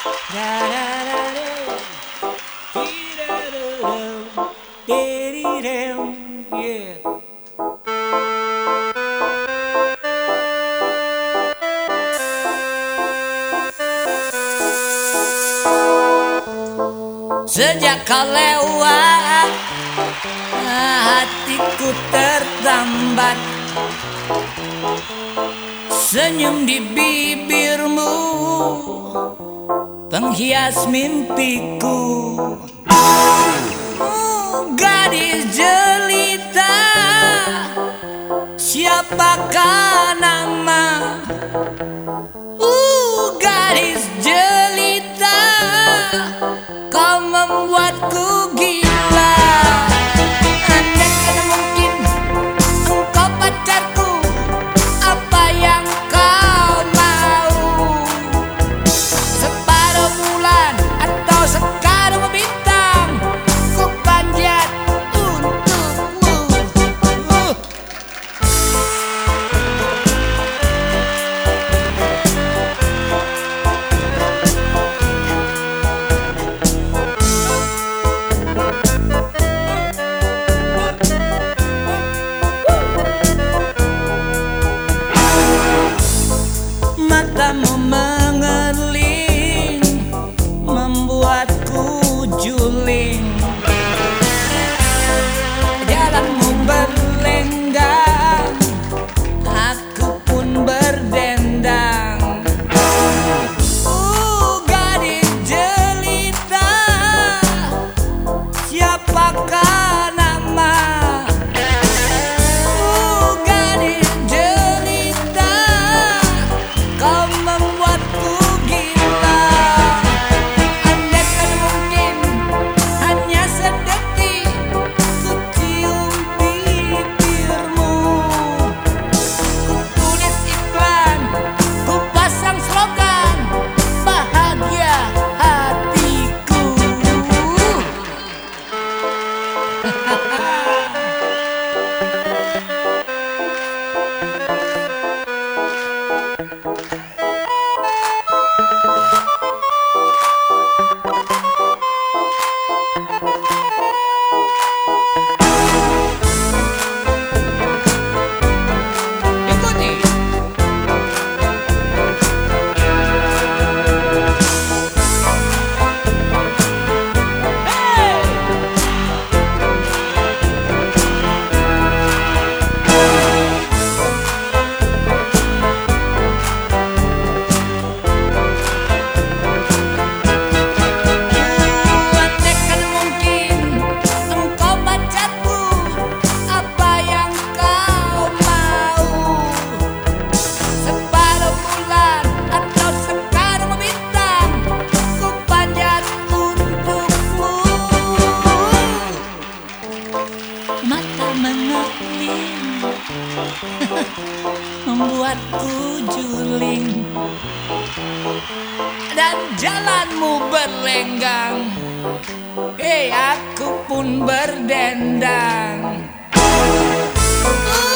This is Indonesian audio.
Yeah. Sejak kau lewat, hatiku tertambat. Senyum di bibirmu, penghias mimpiku. Gadis jelita, siapakah nama? Gadis jelita, kau membuatku gila. Andai kata mungkin engkau pacarku, apa yang kau mau? Separuh bulan atau sekarung bintang, ku panjat untukmu. Matamu mengerling, membuatku juling. Jalanmu berlenggang, aku pun berdendang. Gadis jelita, siapakah nama? Gadis jelita, kau membuatku gila. Andai kan mungkin hanya sedetik ku cium bibirmu, ku tulis iklan, ku pasang slogan, bahagia hatiku. Ikuti. Andaikan mungkin engkau pacarku, apa yang kau mau? Separuh bulan atau sekarung bintang, ku panjat untukmu. Mata mengerling, membuatku juling. Dan jalanmu berlenggang, aku pun berdendang.